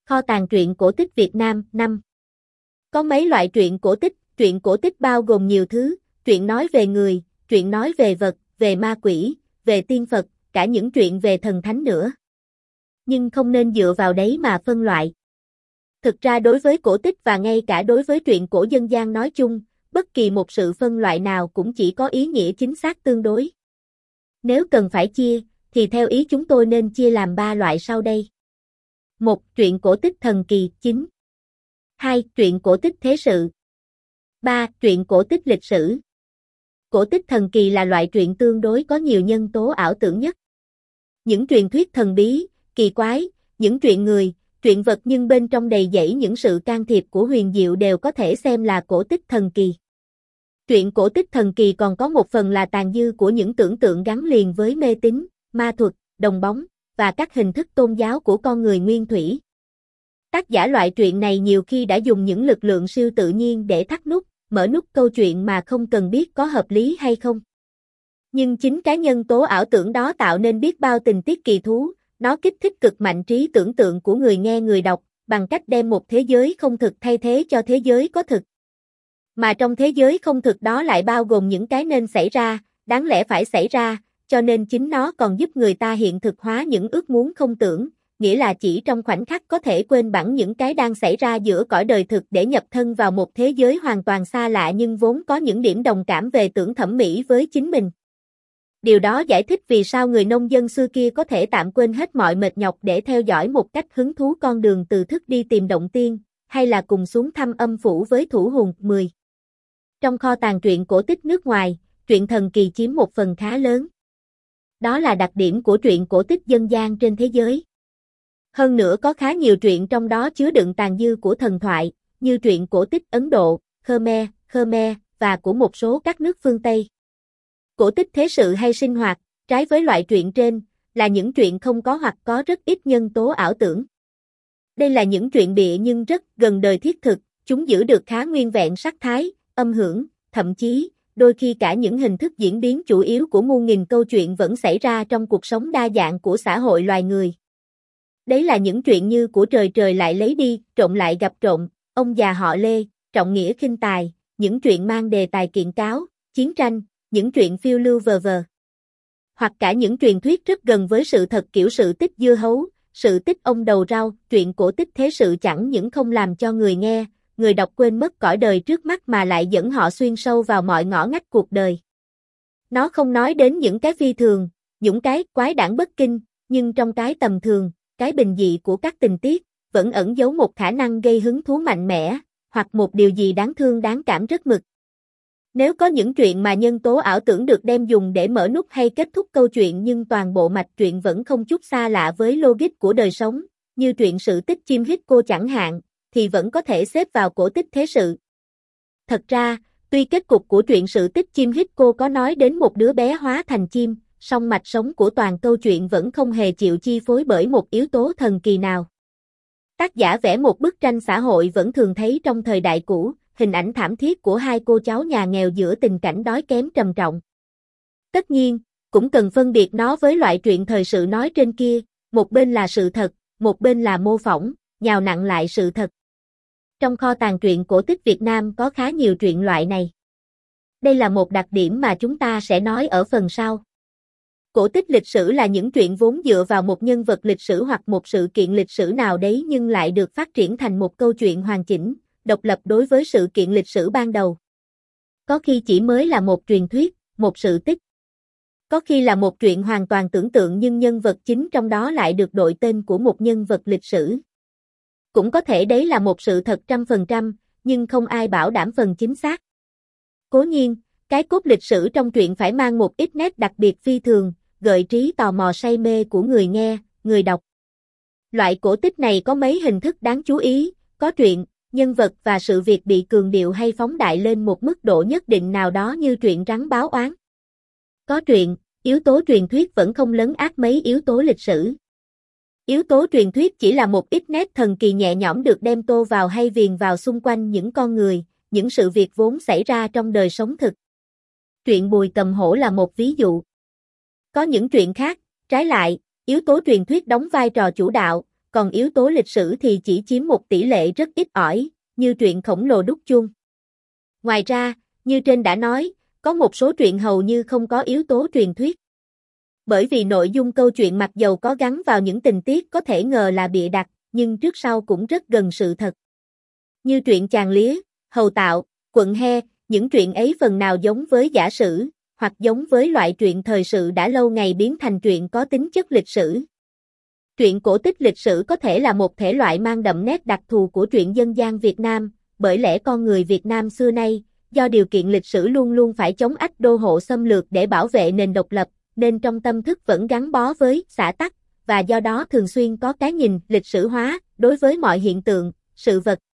Kho tàng truyện cổ tích Việt Nam 5. Có mấy loại truyện cổ tích bao gồm nhiều thứ, truyện nói về người, truyện nói về vật, về ma quỷ, về tiên Phật, cả những truyện về thần thánh nữa. Nhưng không nên dựa vào đấy mà phân loại. Thực ra đối với cổ tích và ngay cả đối với truyện cổ dân gian nói chung, bất kỳ một sự phân loại nào cũng chỉ có ý nghĩa chính xác tương đối. Nếu cần phải chia, thì theo ý chúng tôi nên chia làm 3 loại sau đây. 1. Truyện cổ tích thần kỳ 9. 2. Truyện cổ tích thế sự. 3. Truyện cổ tích lịch sử. Cổ tích thần kỳ là loại truyện tương đối có nhiều nhân tố ảo tưởng nhất. Những truyền thuyết thần bí, kỳ quái, những truyện người, truyện vật nhưng bên trong đầy dẫy những sự can thiệp của huyền diệu đều có thể xem là cổ tích thần kỳ. Truyện cổ tích thần kỳ còn có một phần là tàn dư của những tưởng tượng gắn liền với mê tín, ma thuật, đồng bóng, và các hình thức tôn giáo của con người nguyên thủy. Tác giả loại truyện này nhiều khi đã dùng những lực lượng siêu tự nhiên để thắt nút, mở nút câu chuyện mà không cần biết có hợp lý hay không. Nhưng chính cái nhân tố ảo tưởng đó tạo nên biết bao tình tiết kỳ thú, nó kích thích cực mạnh trí tưởng tượng của người nghe người đọc, bằng cách đem một thế giới không thực thay thế cho thế giới có thực. Mà trong thế giới không thực đó lại bao gồm những cái nên xảy ra, đáng lẽ phải xảy ra, cho nên chính nó còn giúp người ta hiện thực hóa những ước muốn không tưởng, nghĩa là chỉ trong khoảnh khắc có thể quên bẵng những cái đang xảy ra giữa cõi đời thực để nhập thân vào một thế giới hoàn toàn xa lạ nhưng vốn có những điểm đồng cảm về tưởng thẩm mỹ với chính mình. Điều đó giải thích vì sao người nông dân xưa kia có thể tạm quên hết mọi mệt nhọc để theo dõi một cách hứng thú con đường từ thức đi tìm động tiên, hay là cùng xuống thăm âm phủ với thủ hồn 10. Trong kho tàng truyện cổ tích nước ngoài, truyện thần kỳ chiếm một phần khá lớn. Đó là đặc điểm của truyện cổ tích dân gian trên thế giới. Hơn nữa có khá nhiều truyện trong đó chứa đựng tàn dư của thần thoại, như truyện cổ tích Ấn Độ, Khmer, và của một số các nước phương Tây. Cổ tích thế sự hay sinh hoạt, trái với loại truyện trên, là những truyện không có hoặc có rất ít nhân tố ảo tưởng. Đây là những truyện bịa nhưng rất gần đời thiết thực, chúng giữ được khá nguyên vẹn sắc thái, âm hưởng, thậm chí, đôi khi cả những hình thức diễn biến chủ yếu của muôn nghìn câu chuyện vẫn xảy ra trong cuộc sống đa dạng của xã hội loài người. Đấy là những truyện như Của trời trời lại lấy đi, Trộm lại gặp trộm, Ông già họ Lê, Trọng nghĩa khinh tài, những truyện mang đề tài kiện cáo, chiến tranh, những truyện phiêu lưu vờ vờ. Hoặc cả những truyền thuyết rất gần với sự thật kiểu sự tích dưa hấu, sự tích ông đầu rau, truyện cổ tích thế sự chẳng những không làm cho người nghe, người đọc quên mất cõi đời trước mắt mà lại dẫn họ xuyên sâu vào mọi ngõ ngách cuộc đời. Nó không nói đến những cái phi thường, những cái quái đản bất kinh, nhưng trong cái tầm thường, cái bình dị của các tình tiết, vẫn ẩn giấu một khả năng gây hứng thú mạnh mẽ, hoặc một điều gì đáng thương đáng cảm rất mực. Nếu có những truyện mà nhân tố ảo tưởng được đem dùng để mở nút hay kết thúc câu chuyện nhưng toàn bộ mạch truyện vẫn không chút xa lạ với logic của đời sống, như truyện sự tích chim hít cô chẳng hạn, thì vẫn có thể xếp vào cổ tích thế sự. Thật ra, tuy kết cục của truyện sự tích chim hít cô có nói đến một đứa bé hóa thành chim, song mạch sống của toàn câu chuyện vẫn không hề chịu chi phối bởi một yếu tố thần kỳ nào. Tác giả vẽ một bức tranh xã hội vẫn thường thấy trong thời đại cũ, hình ảnh thảm thiết của hai cô cháu nhà nghèo giữa tình cảnh đói kém trầm trọng. Tất nhiên, cũng cần phân biệt nó với loại truyện thời sự nói trên kia, một bên là sự thật, một bên là mô phỏng, nhào nặng lại sự thật. Trong kho tàng truyện cổ tích Việt Nam có khá nhiều truyện loại này. Đây là một đặc điểm mà chúng ta sẽ nói ở phần sau. Cổ tích lịch sử là những truyện vốn dựa vào một nhân vật lịch sử hoặc một sự kiện lịch sử nào đấy nhưng lại được phát triển thành một câu chuyện hoàn chỉnh, độc lập đối với sự kiện lịch sử ban đầu. Có khi chỉ mới là một truyền thuyết, một sự tích. Có khi là một truyện hoàn toàn tưởng tượng nhưng nhân vật chính trong đó lại được đội tên của một nhân vật lịch sử. Cũng có thể đấy là một sự thật 100%, nhưng không ai bảo đảm phần chính xác. Cố nhiên, cái cốt lịch sử trong truyện phải mang một ít nét đặc biệt phi thường, gợi trí tò mò say mê của người nghe, người đọc. Loại cổ tích này có mấy hình thức đáng chú ý, có truyện, nhân vật và sự việc bị cường điệu hay phóng đại lên một mức độ nhất định nào đó như truyện Rắn báo oán. Có truyện, yếu tố truyền thuyết vẫn không lấn át mấy yếu tố lịch sử. Yếu tố truyền thuyết chỉ là một ít nét thần kỳ nhẹ nhõm được đem tô vào hay viền vào xung quanh những con người, những sự việc vốn xảy ra trong đời sống thực. Truyện Bùi Cầm Hổ là một ví dụ. Có những truyện khác, trái lại, yếu tố truyền thuyết đóng vai trò chủ đạo, còn yếu tố lịch sử thì chỉ chiếm một tỷ lệ rất ít ỏi, như truyện khổng lồ đúc chuông. Ngoài ra, như trên đã nói, có một số truyện hầu như không có yếu tố truyền thuyết. Bởi vì nội dung câu chuyện mặc dầu có gắn vào những tình tiết có thể ngờ là bịa đặt, nhưng trước sau cũng rất gần sự thật. Như truyện Chàng Lía, Hầu Tạo, Quận He, những truyện ấy phần nào giống với giả sử, hoặc giống với loại truyện thời sự đã lâu ngày biến thành truyện có tính chất lịch sử. Truyện cổ tích lịch sử có thể là một thể loại mang đậm nét đặc thù của truyện dân gian Việt Nam, bởi lẽ con người Việt Nam xưa nay, do điều kiện lịch sử luôn luôn phải chống ách đô hộ xâm lược để bảo vệ nền độc lập, nên trong tâm thức vẫn gắn bó với xã tắc, và do đó thường xuyên có cái nhìn lịch sử hóa đối với mọi hiện tượng, sự vật,